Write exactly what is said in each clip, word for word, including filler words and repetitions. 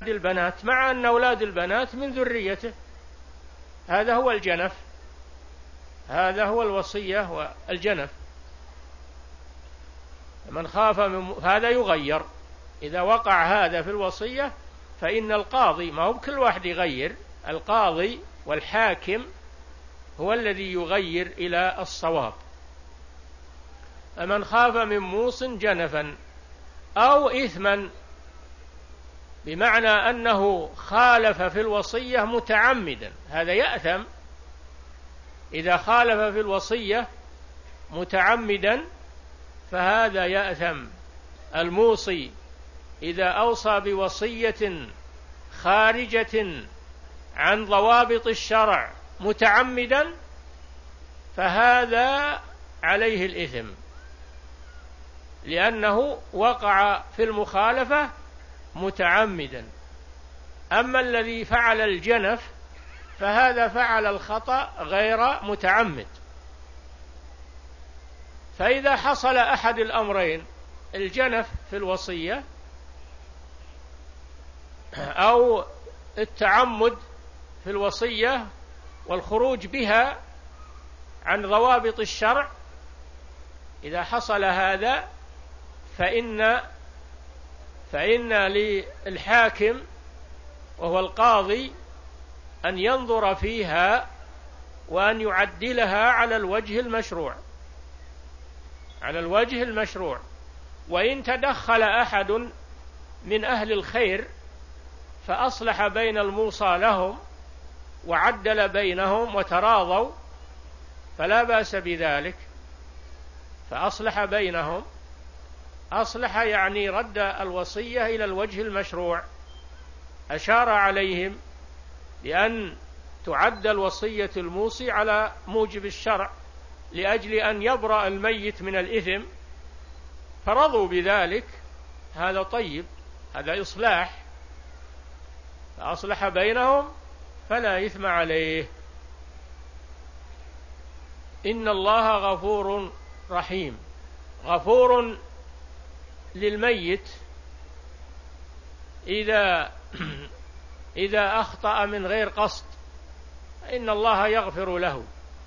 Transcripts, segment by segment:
البنات مع أن أولاد البنات من ذريته. هذا هو الجنف، هذا هو الوصية والجنف. من خاف من هذا يغير، إذا وقع هذا في الوصية فإن القاضي، ما هو بكل واحد يغير، القاضي والحاكم هو الذي يغير إلى الصواب. فمن خاف من موص جنفا أو إثما، بمعنى أنه خالف في الوصية متعمدا، هذا يأثم. إذا خالف في الوصية متعمدا فهذا يأثم. الموصي إذا أوصى بوصية خارجة عن ضوابط الشرع متعمدا فهذا عليه الإثم، لأنه وقع في المخالفة متعمدا. أما الذي فعل الجنف فهذا فعل الخطأ غير متعمد. فإذا حصل أحد الأمرين، الجنف في الوصية أو التعمد في الوصية والخروج بها عن ضوابط الشرع، إذا حصل هذا فإن فإن للحاكم وهو القاضي أن ينظر فيها وأن يعدلها على الوجه المشروع، على الوجه المشروع. وإن تدخل أحد من أهل الخير فأصلح بين الموصى لهم وعدل بينهم وتراضوا فلا بأس بذلك، فأصلح بينهم. أصلح يعني رد الوصية إلى الوجه المشروع، أشار عليهم بأن تعدل وصية الموصي على موجب الشرع لأجل أن يبرأ الميت من الإثم، فرضوا بذلك. هذا طيب، هذا إصلاح، فأصلح بينهم فلا إثم عليه. إن الله غفور رحيم. غفور للميت إذا إذا أخطأ من غير قصد، إن الله يغفر له.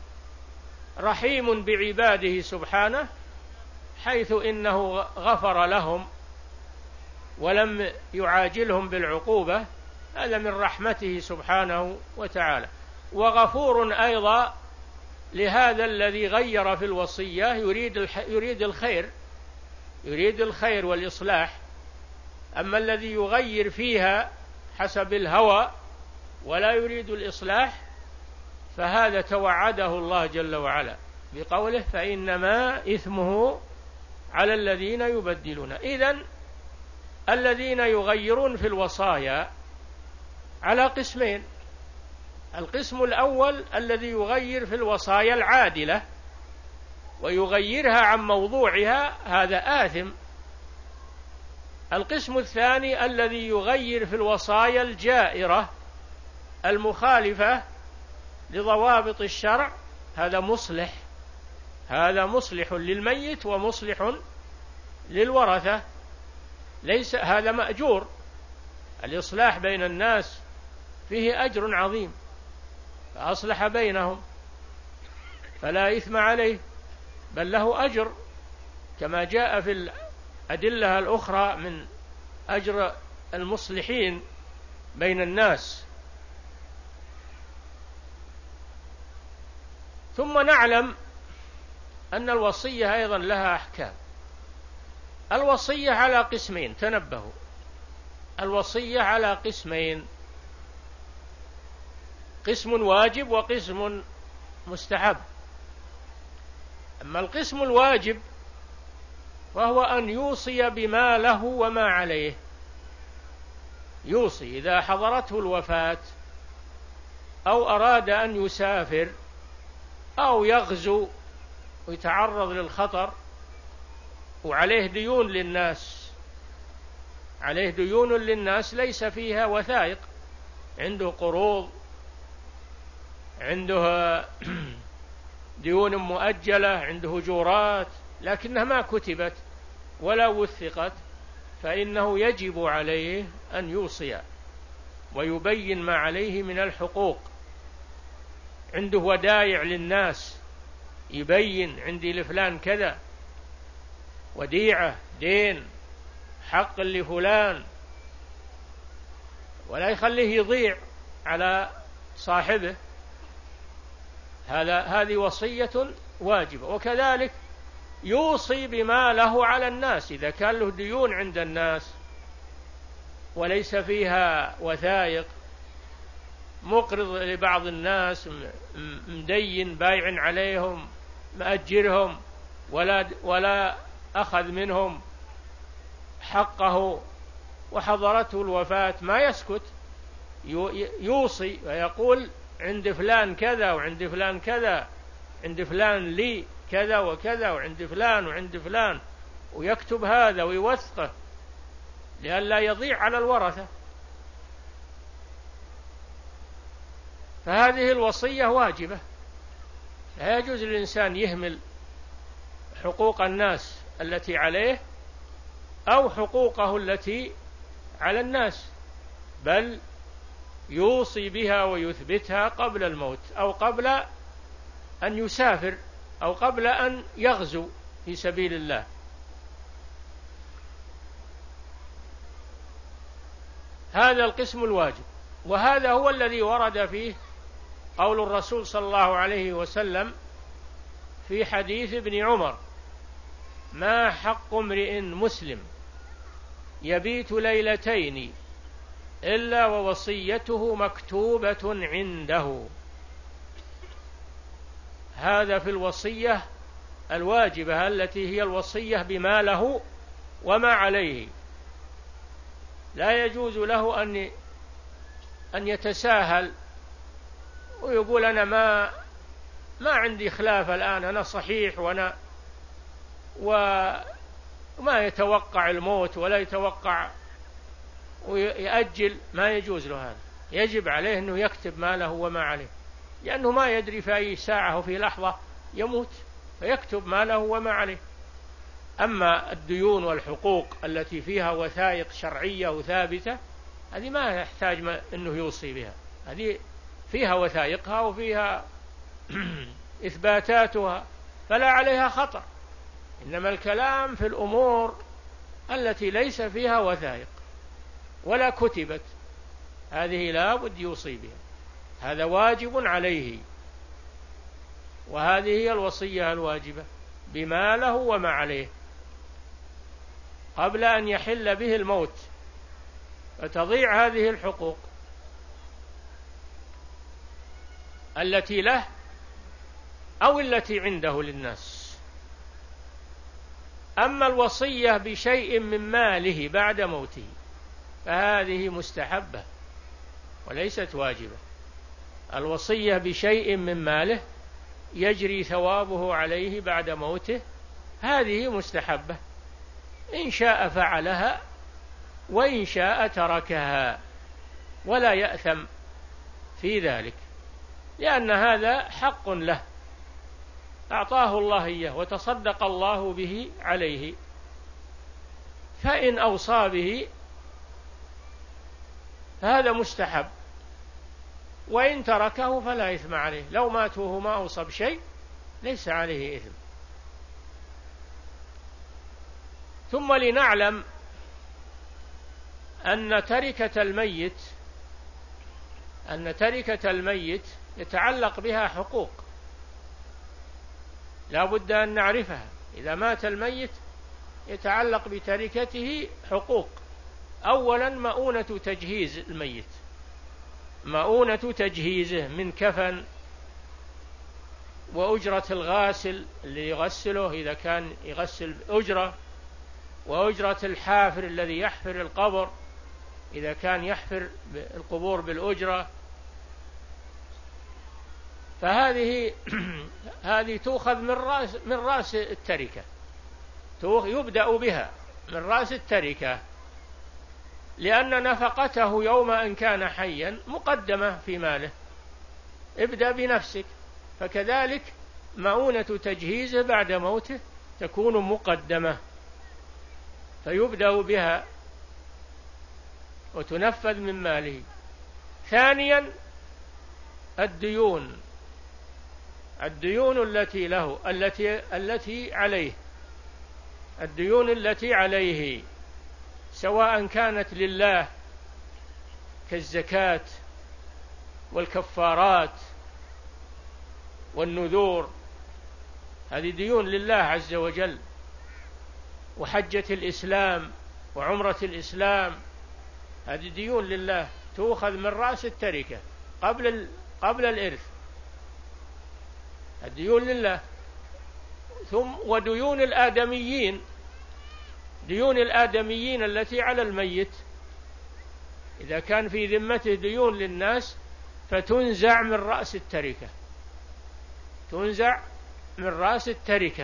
رحيم بعباده سبحانه، حيث إنه غفر لهم ولم يعاجلهم بالعقوبة، هذا من رحمته سبحانه وتعالى. وغفور أيضا لهذا الذي غير في الوصية، يريد يريد الخير، يريد الخير والإصلاح. أما الذي يغير فيها حسب الهوى ولا يريد الإصلاح فهذا توعده الله جل وعلا بقوله فإنما إثمه على الذين يبدلون. إذن الذين يغيرون في الوصايا على قسمين: القسم الأول الذي يغير في الوصايا العادلة ويغيرها عن موضوعها، هذا آثم. القسم الثاني الذي يغير في الوصايا الجائرة المخالفة لضوابط الشرع، هذا مصلح، هذا مصلح للميت ومصلح للورثة، ليس هذا مأجور. الإصلاح بين الناس فيه أجر عظيم، فأصلح بينهم فلا إثم عليه، بل له أجر، كما جاء في الأدلة الأخرى من أجر المصلحين بين الناس. ثم نعلم أن الوصية أيضا لها أحكام. الوصية على قسمين، تنبهوا، الوصية على قسمين: قسم واجب وقسم مستحب. أما القسم الواجب وهو أن يوصي بما له وما عليه. يوصي إذا حضرته الوفاة أو أراد أن يسافر أو يغزو ويتعرض للخطر وعليه ديون للناس، عليه ديون للناس ليس فيها وثائق، عنده قروض، عنده ديون مؤجلة، عنده أجورات، لكنها ما كتبت ولا وثقت، فإنه يجب عليه أن يوصي ويبين ما عليه من الحقوق. عنده ودايع للناس يبين عندي لفلان كذا، وديعة، دين، حق لفلان، ولا يخليه يضيع على صاحبه. هذا هذه وصية واجبة. وكذلك يوصي بما له على الناس، إذا كان له ديون عند الناس وليس فيها وثائق، مقرض لبعض الناس، مدين بايع عليهم، مأجرهم، ولا ولا أخذ منهم حقه وحضرته الوفاة، ما يسكت، يوصي ويقول عند فلان كذا وعند فلان كذا، عند فلان لي كذا وكذا، وعند فلان وعند فلان، ويكتب هذا ويوثقه لئلا يضيع على الورثة. فهذه الوصية واجبة، لا يجوز للإنسان يهمل حقوق الناس التي عليه أو حقوقه التي على الناس، بل يوصي بها ويثبتها قبل الموت، أو قبل أن يسافر، أو قبل أن يغزو في سبيل الله. هذا القسم الواجب، وهذا هو الذي ورد فيه قول الرسول صلى الله عليه وسلم في حديث ابن عمر: ما حق امرئ مسلم يبيت ليلتين إلا ووصيته مكتوبة عنده. هذا في الوصية الواجبة التي هي الوصية بما له وما عليه. لا يجوز له أن أن يتساهل ويقول أنا ما ما عندي خلاف الآن، أنا صحيح، وأنا وما يتوقع الموت ولا يتوقع ويأجل. ما يجوز له هذا، يجب عليه أنه يكتب ما له وما عليه، لأنه ما يدري في أي ساعة وفي لحظة يموت، فيكتب ما له وما عليه. أما الديون والحقوق التي فيها وثائق شرعية وثابتة، هذه ما يحتاج أنه يوصي بها، هذه فيها وثائقها وفيها إثباتاتها، فلا عليها خطر. إنما الكلام في الأمور التي ليس فيها وثائق ولا كتبت، هذه لا بد يوصي بها، هذا واجب عليه. وهذه هي الوصية الواجبة بما له وما عليه قبل أن يحل به الموت، فتضيع هذه الحقوق التي له أو التي عنده للناس. أما الوصية بشيء من ماله بعد موته فهذه مستحبة وليست واجبة. الوصية بشيء من ماله يجري ثوابه عليه بعد موته، هذه مستحبة، إن شاء فعلها وإن شاء تركها، ولا يأثم في ذلك، لأن هذا حق له أعطاه الله إياه وتصدق الله به عليه، فإن أوصى به فهذا مستحب، وإن تركه فلا إثم عليه. لو ماتوه ما أوصى بشيء ليس عليه إثم. ثم لنعلم أن تركة الميت أن تركة الميت يتعلق بها حقوق لا بد أن نعرفها. إذا مات الميت يتعلق بتركته حقوق. أولا مؤونة تجهيز الميت، مؤونة تجهيزه من كفن، وأجرة الغاسل اللي يغسله إذا كان يغسل أجرة، وأجرة الحافر الذي يحفر القبر إذا كان يحفر القبور بالأجرة. فهذه هذه تؤخذ من رأس من رأس التركة، يبدأ بها من رأس التركة، لأن نفقته يوم أن كان حيا مقدمة في ماله، ابدأ بنفسك. فكذلك مؤونة تجهيزه بعد موته تكون مقدمة، فيبدأ بها وتنفذ من ماله. ثانيا الديون الديون التي له التي التي عليه الديون التي عليه سواء كانت لله كالزكاة والكفارات والنذور، هذه ديون لله عز وجل، وحجة الإسلام وعمرة الإسلام، هذه ديون لله تؤخذ من رأس التركة قبل قبل الإرث، الديون لله. ثم وديون الآدميين، ديون الآدميين التي على الميت، إذا كان في ذمته ديون للناس فتنزع من رأس التركة، تنزع من رأس التركة.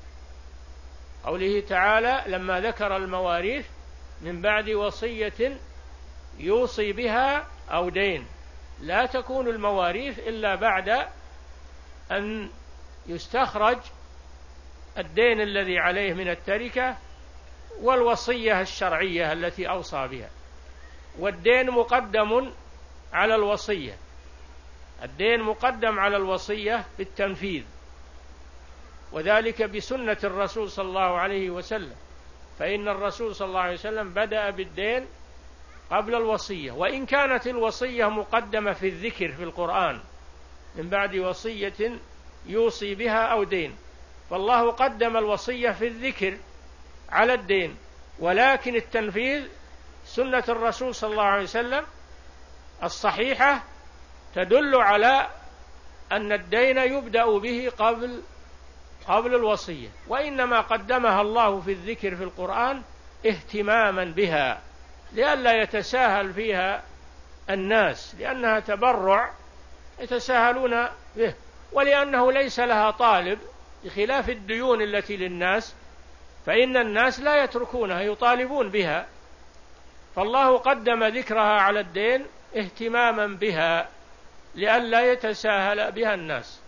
قوله تعالى لما ذكر المواريث من بعد وصية يوصي بها أو دين، لا تكون المواريث إلا بعد أن يستخرج الدين الذي عليه من التركة والوصية الشرعية التي أوصى بها. والدين مقدم على الوصية، الدين مقدم على الوصية بالتنفيذ، وذلك بسنة الرسول صلى الله عليه وسلم، فإن الرسول صلى الله عليه وسلم بدأ بالدين قبل الوصية، وإن كانت الوصية مقدمة في الذكر في القرآن من بعد وصية يوصي بها أو دين، فالله قدم الوصية في الذكر على الدين، ولكن التنفيذ سنة الرسول صلى الله عليه وسلم الصحيحة تدل على أن الدين يبدأ به قبل قبل الوصية، وإنما قدمها الله في الذكر في القرآن اهتماما بها لئلا يتساهل فيها الناس، لأنها تبرع يتساهلون به، ولأنه ليس لها طالب، بخلاف الديون التي للناس فإن الناس لا يتركونها يطالبون بها، فالله قدم ذكرها على الدين اهتماما بها لئلا يتساهل بها الناس.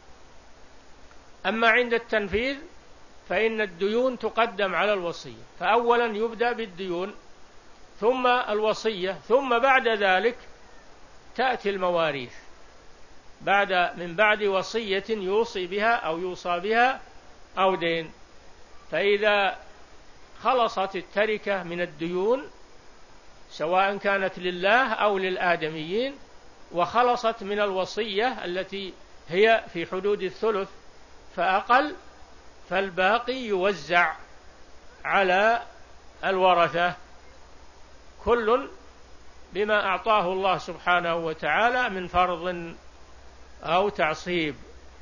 أما عند التنفيذ فإن الديون تقدم على الوصية، فأولا يبدأ بالديون ثم الوصية، ثم بعد ذلك تأتي المواريث بعد من بعد وصية يوصي بها أو يوصى بها أو دين. فإذا خلصت التركة من الديون سواء كانت لله أو للآدميين، وخلصت من الوصية التي هي في حدود الثلث فأقل، فالباقي يوزع على الورثة كل بما أعطاه الله سبحانه وتعالى من فرض أو تعصيب.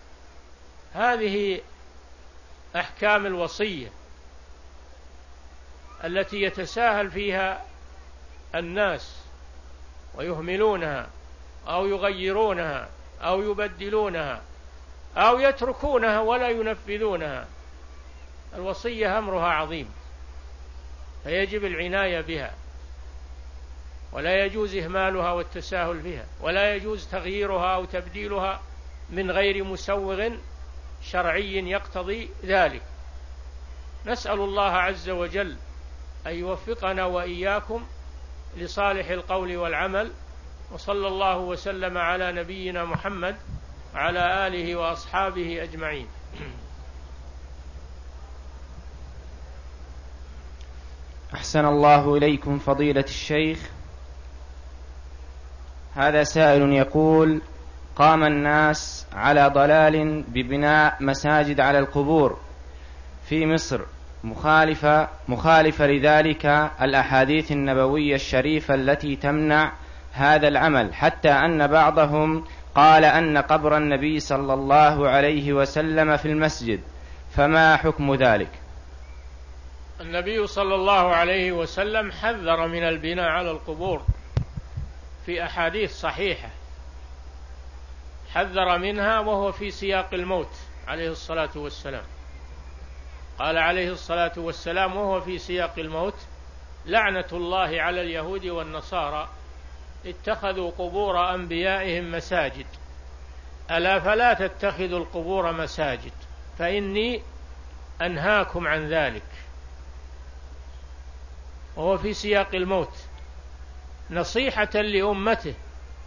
هذه أحكام الوصية التي يتساهل فيها الناس ويهملونها أو يغيرونها أو يبدلونها أو يتركونها ولا ينفذونها. الوصية أمرها عظيم، فيجب العناية بها، ولا يجوز إهمالها والتساهل بها، ولا يجوز تغييرها أو تبديلها من غير مسوغ شرعي يقتضي ذلك. نسأل الله عز وجل أن يوفقنا وإياكم لصالح القول والعمل، وصلى الله وسلم على نبينا محمد وعلى آله وأصحابه أجمعين. أحسن الله إليكم فضيلة الشيخ. هذا سائل يقول: قام الناس على ضلال ببناء مساجد على القبور في مصر مخالفة, مخالفة لذلك الأحاديث النبوية الشريفة التي تمنع هذا العمل، حتى أن بعضهم قال أن قبر النبي صلى الله عليه وسلم في المسجد، فما حكم ذلك؟ النبي صلى الله عليه وسلم حذر من البناء على القبور في أحاديث صحيحة، حذر منها وهو في سياق الموت عليه الصلاة والسلام. قال عليه الصلاة والسلام وهو في سياق الموت: لعنة الله على اليهود والنصارى اتخذوا قبور أنبيائهم مساجد، ألا فلا تتخذوا القبور مساجد فإني أنهاكم عن ذلك. وهو في سياق الموت نصيحة لأمته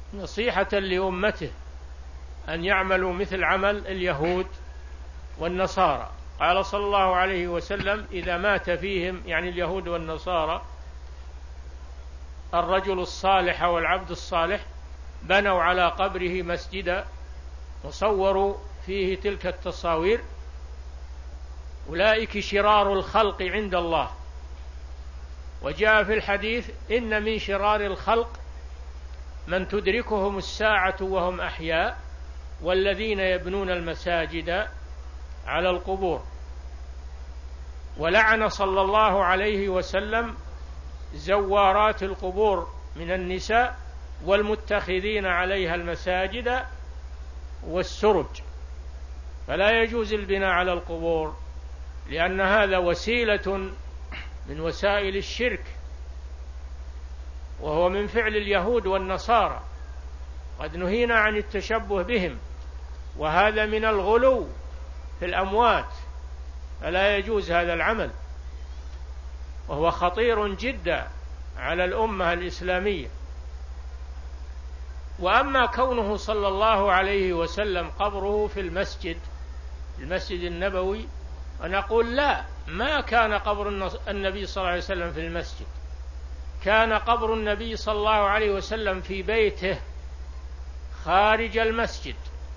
نصيحة لأمته أن يعملوا مثل عمل اليهود والنصارى. قال صلى الله عليه وسلم: إذا مات فيهم، يعني اليهود والنصارى، الرجل الصالح والعبد الصالح، بنوا على قبره مسجدا وصوروا فيه تلك التصاوير، أولئك شرار الخلق عند الله. وجاء في الحديث: إن من شرار الخلق من تدركهم الساعة وهم أحياء، والذين يبنون المساجد على القبور. ولعن صلى الله عليه وسلم زوارات القبور من النساء والمتخذين عليها المساجد والسرج. فلا يجوز البناء على القبور، لأن هذا وسيلة من وسائل الشرك، وهو من فعل اليهود والنصارى. قد نهينا عن التشبه بهم، وهذا من الغلو في الأموات، فلا يجوز هذا العمل، وهو خطير جدا على الأمة الإسلامية. وأما كونه صلى الله عليه وسلم قبره في المسجد المسجد النبوي، ونقول لا، ما كان قبر النبي صلى الله عليه وسلم في المسجد، كان قبر النبي صلى الله عليه وسلم في بيته خارج المسجد،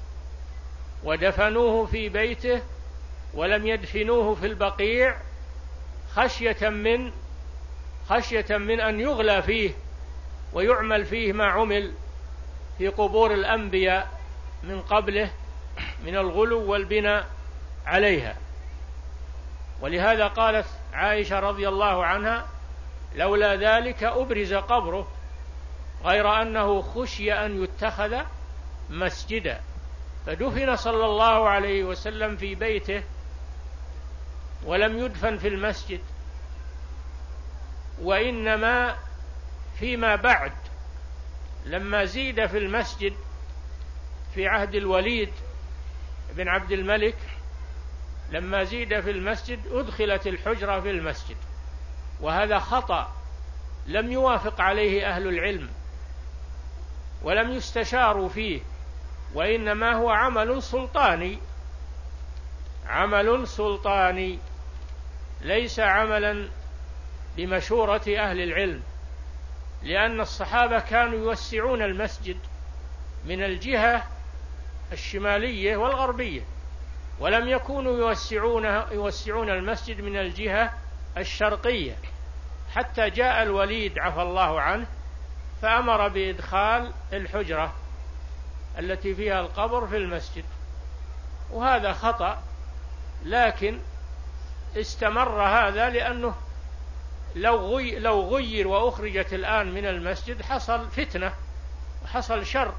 ودفنوه في بيته ولم يدفنوه في البقيع خشية من خشية من أن يغلى فيه ويعمل فيه ما عمل في قبور الأنبياء من قبله من الغلو والبناء عليها. ولهذا قالت عائشة رضي الله عنها: لولا ذلك أبرز قبره، غير أنه خشي أن يتخذ مسجدا. فدفن صلى الله عليه وسلم في بيته ولم يدفن في المسجد. وإنما فيما بعد لما زيد في المسجد في عهد الوليد بن عبد الملك، لما زيد في المسجد أدخلت الحجرة في المسجد، وهذا خطأ لم يوافق عليه أهل العلم ولم يستشاروا فيه، وإنما هو عمل سلطاني عمل سلطاني ليس عملا بمشورة أهل العلم، لأن الصحابة كانوا يوسعون المسجد من الجهة الشمالية والغربية، ولم يكونوا يوسعون يوسعون المسجد من الجهة الشرقية، حتى جاء الوليد عفى الله عنه فأمر بإدخال الحجرة التي فيها القبر في المسجد، وهذا خطأ. لكن استمر هذا لأنه لو غي لو غير وأخرجت الآن من المسجد حصل فتنة وحصل شر،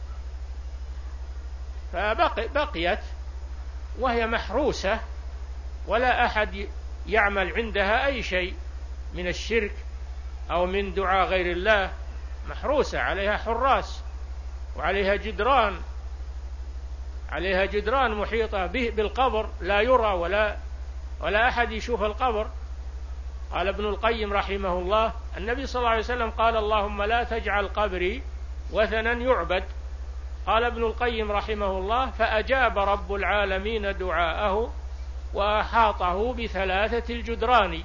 فبقيت وهي محروسة، ولا أحد يعمل عندها أي شيء من الشرك أو من دعاء غير الله، محروسة عليها حراس وعليها جدران عليها جدران محيطة به بالقبر، لا يرى ولا ولا أحد يشوف القبر. قال ابن القيم رحمه الله: النبي صلى الله عليه وسلم قال: اللهم لا تجعل قبري وثنا يعبد. قال ابن القيم رحمه الله: فأجاب رب العالمين دعاءه وأحاطه بثلاثة الجدران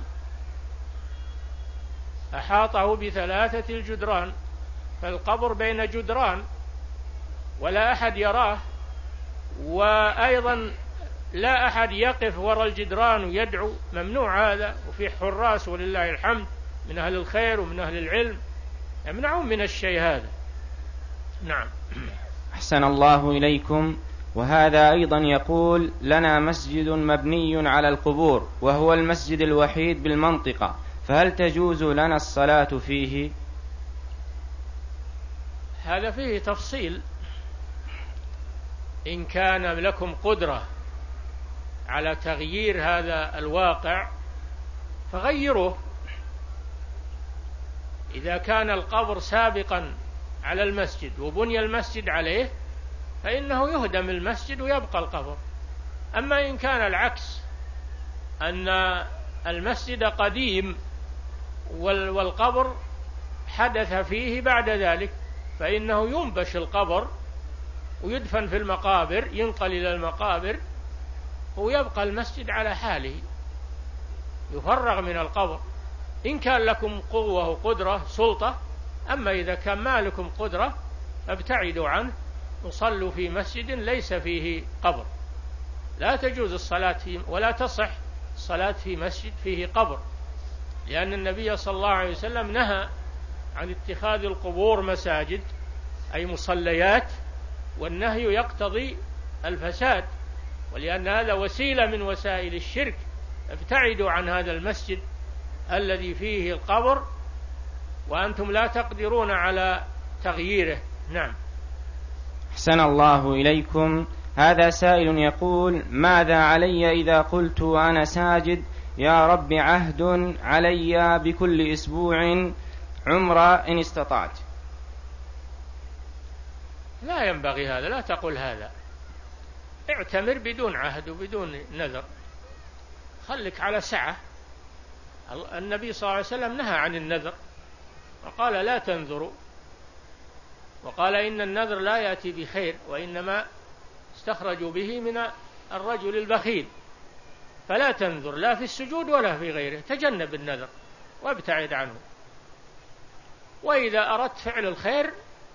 أحاطه بثلاثة الجدران فالقبر بين جدران ولا أحد يراه، وأيضا لا أحد يقف وراء الجدران ويدعو، ممنوع هذا. وفي حراس ولله الحمد من أهل الخير ومن أهل العلم يمنعون من الشيء هذا. نعم. أحسن الله إليكم. وهذا أيضا يقول: لنا مسجد مبني على القبور وهو المسجد الوحيد بالمنطقة، فهل تجوز لنا الصلاة فيه؟ هذا فيه تفصيل. إن كان لكم قدرة على تغيير هذا الواقع فغيروه. إذا كان القبر سابقا على المسجد وبني المسجد عليه فإنه يهدم المسجد ويبقى القبر. أما إن كان العكس، أن المسجد قديم والقبر حدث فيه بعد ذلك، فإنه ينبش القبر ويدفن في المقابر، ينقل إلى المقابر، ويبقى المسجد على حاله، يفرغ من القبر إن كان لكم قوة وقدرة سلطة. أما إذا كان ما لكم قدرة فابتعدوا عنه وصلوا في مسجد ليس فيه قبر. لا تجوز الصلاة فيه ولا تصح الصلاة في مسجد فيه قبر، لأن النبي صلى الله عليه وسلم نهى عن اتخاذ القبور مساجد أي مصليات، والنهي يقتضي الفساد، ولأن هذا وسيلة من وسائل الشرك. ابتعدوا عن هذا المسجد الذي فيه القبر وأنتم لا تقدرون على تغييره. نعم. أحسن الله إليكم. هذا سائل يقول: ماذا علي إذا قلت وأنا ساجد يا رب عهد علي بكل أسبوع عمرة إن استطعت؟ لا ينبغي هذا، لا تقل هذا. اعتمر بدون عهد وبدون نذر، خلك على سعة. النبي صلى الله عليه وسلم نهى عن النذر وقال لا تنذروا، وقال إن النذر لا يأتي بخير، وإنما استخرجوا به من الرجل البخيل. فلا تنذر لا في السجود ولا في غيره، تجنب النذر وابتعد عنه. وإذا أردت فعل الخير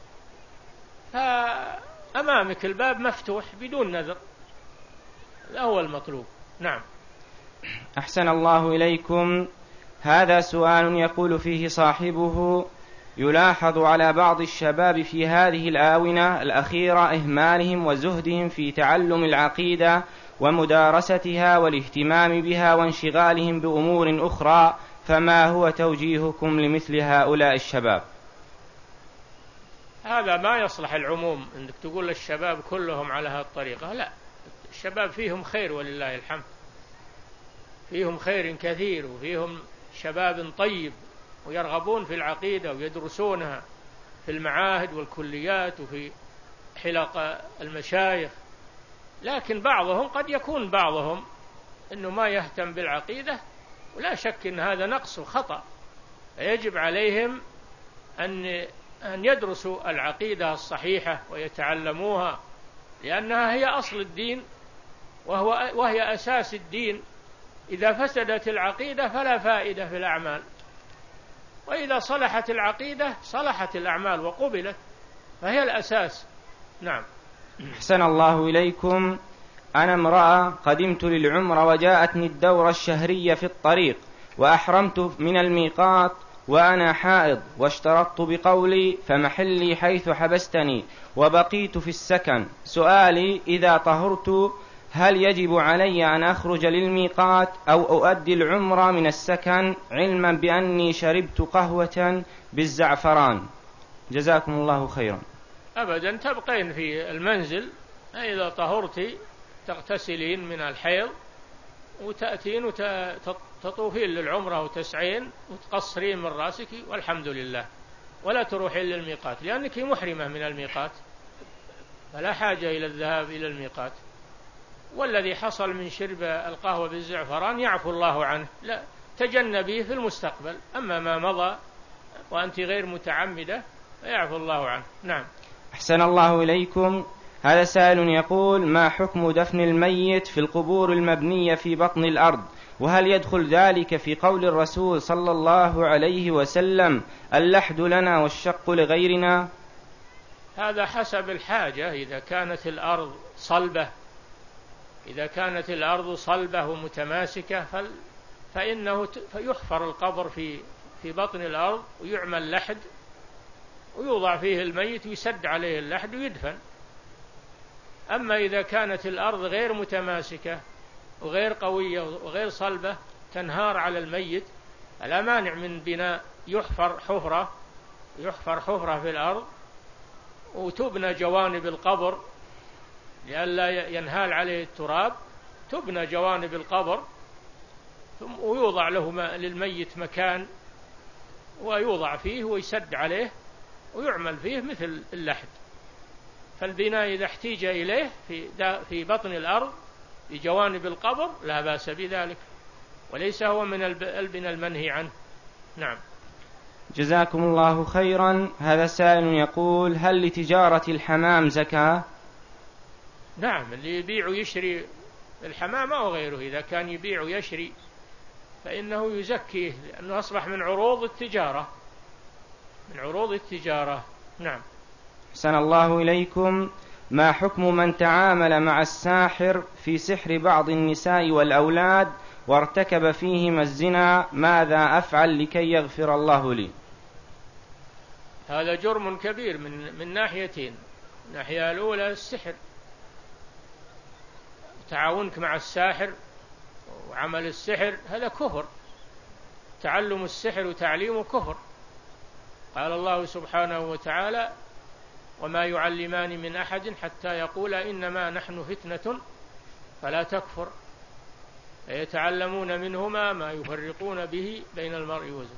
فأمامك الباب مفتوح بدون نذر، هذا هو المطلوب. نعم. أحسن الله إليكم. هذا سؤال يقول فيه صاحبه: يلاحظ على بعض الشباب في هذه الآونة الأخيرة إهمالهم وزهدهم في تعلم العقيدة ومدارستها والاهتمام بها وانشغالهم بأمور أخرى، فما هو توجيهكم لمثل هؤلاء الشباب؟ هذا ما يصلح العموم أنك تقول الشباب كلهم على هذه الطريقة، لا، الشباب فيهم خير ولله الحمد، فيهم خير كثير، وفيهم شباب طيب ويرغبون في العقيدة ويدرسونها في المعاهد والكليات وفي حلق المشايخ. لكن بعضهم قد يكون بعضهم أنه ما يهتم بالعقيدة، ولا شك أن هذا نقص وخطأ، يجب عليهم أن أن يدرسوا العقيدة الصحيحة ويتعلموها، لأنها هي أصل الدين وهو وهي أساس الدين. إذا فسدت العقيدة فلا فائدة في الأعمال، وإذا صلحت العقيدة صلحت الأعمال وقبلت، فهي الأساس. نعم. أحسن الله إليكم. أنا امرأة قدمت للعمرة وجاءتني الدورة الشهرية في الطريق، وأحرمت من الميقات وأنا حائض، واشترطت بقولي فمحلي حيث حبستني، وبقيت في السكن. سؤالي: إذا طهرت هل يجب علي أن أخرج للميقات أو أؤدي العمرة من السكن، علما بأني شربت قهوة بالزعفران؟ جزاكم الله خيرا. أبدا، تبقين في المنزل، إذا طهرت تغتسلين من الحيض وتأتين وتطوفين للعمرة وتسعين وتقصرين من رأسك والحمد لله، ولا تروحين للميقات لأنك محرمة من الميقات، فلا حاجة إلى الذهاب إلى الميقات. والذي حصل من شرب القهوة بالزعفران يعفو الله عنه، لا تجنبيه في المستقبل، أما ما مضى وأنت غير متعمدة فيعفو الله عنه. نعم. أحسن الله إليكم. هذا سائل يقول: ما حكم دفن الميت في القبور المبنية في بطن الأرض؟ وهل يدخل ذلك في قول الرسول صلى الله عليه وسلم: اللحد لنا والشق لغيرنا؟ هذا حسب الحاجة. إذا كانت الأرض صلبة إذا كانت الأرض صلبة ومتماسكة فإنه يحفر القبر في في بطن الأرض ويعمل لحد ويوضع فيه الميت ويسد عليه اللحد ويدفن. أما إذا كانت الأرض غير متماسكة وغير قوية وغير صلبة تنهار على الميت، فلا مانع من بناء يحفر حفرة يحفر حفرة في الأرض وتبنى جوانب القبر لئلا ينهال عليه التراب، تبنى جوانب القبر ثم ويوضع له للميت مكان ويوضع فيه ويسد عليه ويعمل فيه مثل اللحد. فالبناء إذا احتيج إليه في في بطن الأرض بجوانب القبر لا بأس بذلك، وليس هو من البناء المنهي عنه. نعم. جزاكم الله خيرا. هذا سائل يقول: هل لتجارة الحمام زكاة؟ نعم، اللي يبيع ويشري الحمام أو غيره إذا كان يبيع ويشري فإنه يزكيه، لأنه أصبح من عروض التجارة، من عروض التجارة. نعم. أحسن الله إليكم. ما حكم من تعامل مع الساحر في سحر بعض النساء والأولاد وارتكب فيهما الزنا؟ ماذا أفعل لكي يغفر الله لي؟ هذا جرم كبير من من ناحيتين. الناحية الأولى السحر، تعاونك مع الساحر وعمل السحر هذا كفر، تعلم السحر وتعليمه كفر. قال الله سبحانه وتعالى: وما يعلمان من أحد حتى يقولا إنما نحن فتنة فلا تكفر، يتعلمون منهما ما يفرقون به بين المرء وزوجه.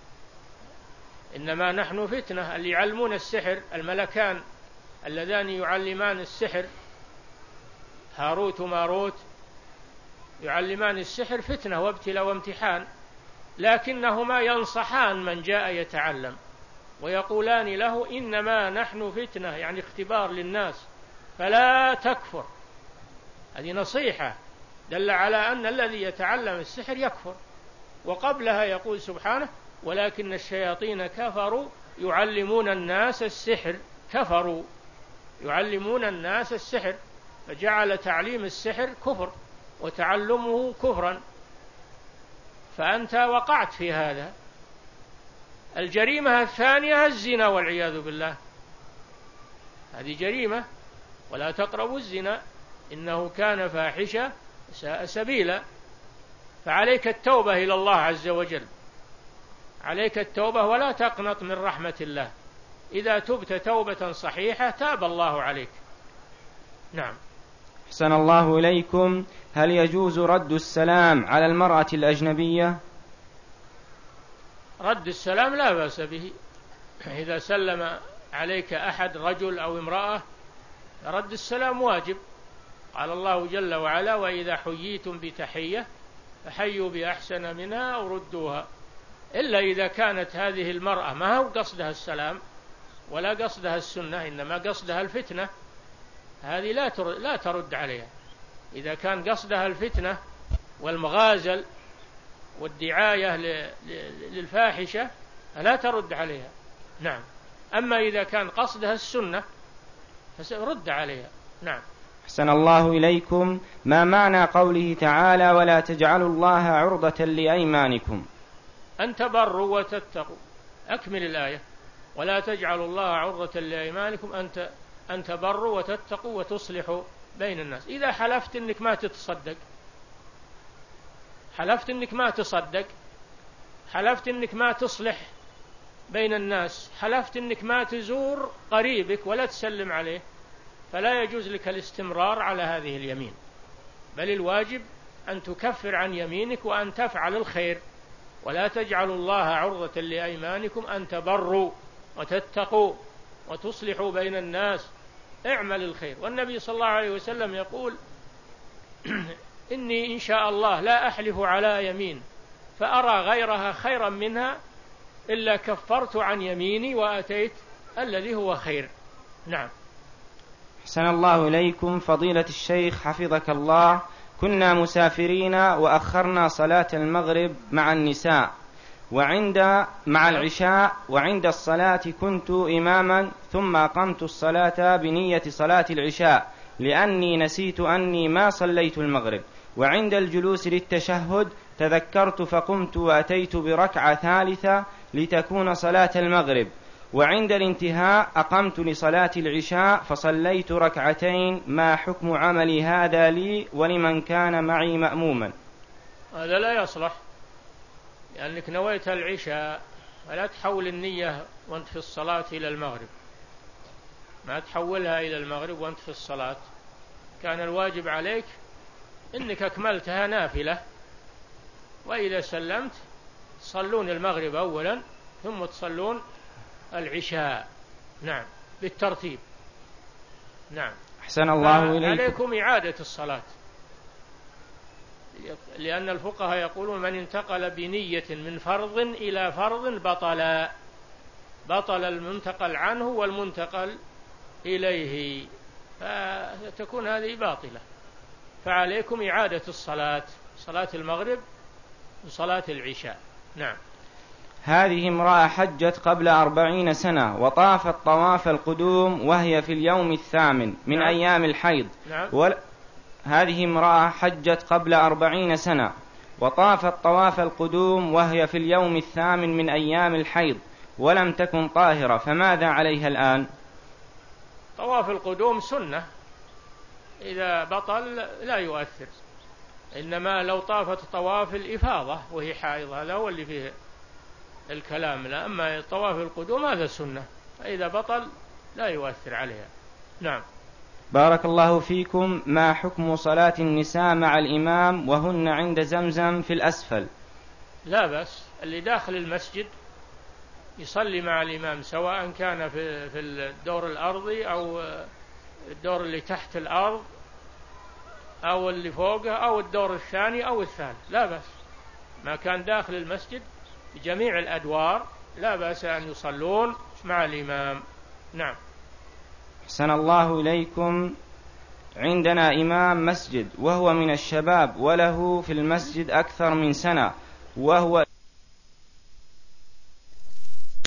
إنما نحن فتنة، اللي يعلمون السحر الملكان اللذان يعلمان السحر هاروت وماروت يعلمان السحر فتنة وابتلاء وامتحان، لكنهما ينصحان من جاء يتعلم ويقولان له إنما نحن فتنة، يعني اختبار للناس فلا تكفر. هذه نصيحة دل على أن الذي يتعلم السحر يكفر. وقبلها يقول سبحانه: ولكن الشياطين كفروا يعلمون الناس السحر. كفروا يعلمون الناس السحر، فجعل تعليم السحر كفر وتعلمه كفرا، فأنت وقعت في هذا. الجريمة الثانية الزنا والعياذ بالله، هذه جريمة، ولا تقربوا الزنا إنه كان فاحشة ساء سبيلا. فعليك التوبة إلى الله عز وجل، عليك التوبة ولا تقنط من رحمة الله. إذا تبت توبة صحيحة تاب الله عليك. نعم. أحسن الله إليكم. هل يجوز رد السلام على المرأة الأجنبية؟ رد السلام لا بأس به، إذا سلم عليك أحد رجل أو امرأة رد السلام واجب. قال الله جل وعلا: وإذا حييتم بتحية فحيوا بأحسن منها أو ردوها. إلا إذا كانت هذه المرأة ما هو قصدها السلام ولا قصدها السنة، إنما قصدها الفتنة، هذه لا لا ترد عليها. إذا كان قصدها الفتنة والمغازل والدعاية للفاحشة فلا ترد عليها. نعم. أما إذا كان قصدها السنة فسرد عليها. نعم. أحسن الله إليكم. ما معنى قوله تعالى: ولا تجعلوا الله عرضة لأيمانكم؟ أن تبروا وتتقوا. أكمل الآية: ولا تجعلوا الله عرضة لأيمانكم أن أن تبروا وتتقوا وتصلحوا بين الناس. إذا حلفت أنك ما تتصدق، حلفت أنك ما تصدق، حلفت أنك ما تصلح بين الناس، حلفت أنك ما تزور قريبك ولا تسلم عليه، فلا يجوز لك الاستمرار على هذه اليمين، بل الواجب أن تكفر عن يمينك وأن تفعل الخير. ولا تجعلوا الله عرضة لأيمانكم أن تبروا وتتقوا وتصلحوا بين الناس، اعمل الخير. والنبي صلى الله عليه وسلم يقول: إني إن شاء الله لا أحلف على يمين فأرى غيرها خيرا منها إلا كفرت عن يميني وأتيت الذي هو خير. نعم. أحسن الله إليكم. فضيلة الشيخ حفظك الله، كنا مسافرين وأخرنا صلاة المغرب مع النساء وعند مع العشاء، وعند الصلاة كنت إماما، ثم قمت الصلاة بنية صلاة العشاء لأني نسيت أني ما صليت المغرب، وعند الجلوس للتشهد تذكرت فقمت وأتيت بركعة ثالثة لتكون صلاة المغرب، وعند الانتهاء أقمت لصلاة العشاء فصليت ركعتين. ما حكم عملي هذا لي ولمن كان معي مأموما؟ هذا لا يصلح، لأنك نويت العشاء، ولا تحول النية وانت في الصلاة إلى المغرب، ما تحولها إلى المغرب وانت في الصلاة. كان الواجب عليك إنك أكملتها نافلة، وإذا سلمت تصلون المغرب أولا ثم تصلون العشاء. نعم، بالترتيب. نعم. أحسن الله إليكم. عليكم إعادة الصلاة، لأن الفقهاء يقولون: من انتقل بنية من فرض إلى فرض بطلا. بطل المنتقل عنه والمنتقل إليه، فتكون هذه باطلة. فعليكم إعادة الصلاة، صلاة المغرب وصلاة العشاء. نعم. هذه امرأة حجت قبل أربعين سنة وطافت طواف القدوم وهي في اليوم الثامن من نعم. أيام الحيض. نعم. ول... هذه امرأة حجت قبل أربعين سنة وطافت طواف القدوم وهي في اليوم الثامن من أيام الحيض ولم تكن طاهرة، فماذا عليها الآن؟ طواف القدوم سنة، إذا بطل لا يؤثر، إنما لو طافت طواف الإفاضة وهي حائض هذا هو اللي فيه الكلام، لا أما طواف القدوم هذا سنة، فإذا بطل لا يؤثر عليها. نعم. بارك الله فيكم. ما حكم صلاة النساء مع الإمام وهن عند زمزم في الأسفل؟ لا بأس، اللي داخل المسجد يصلي مع الإمام سواء كان في في الدور الأرضي أو الدور اللي تحت الأرض أو اللي فوقه أو الدور الثاني أو الثالث، لا بأس، ما كان داخل المسجد بجميع الأدوار لا بأس أن يصلون مع الإمام. نعم. أحسن الله إليكم. عندنا إمام مسجد وهو من الشباب وله في المسجد أكثر من سنة، وهو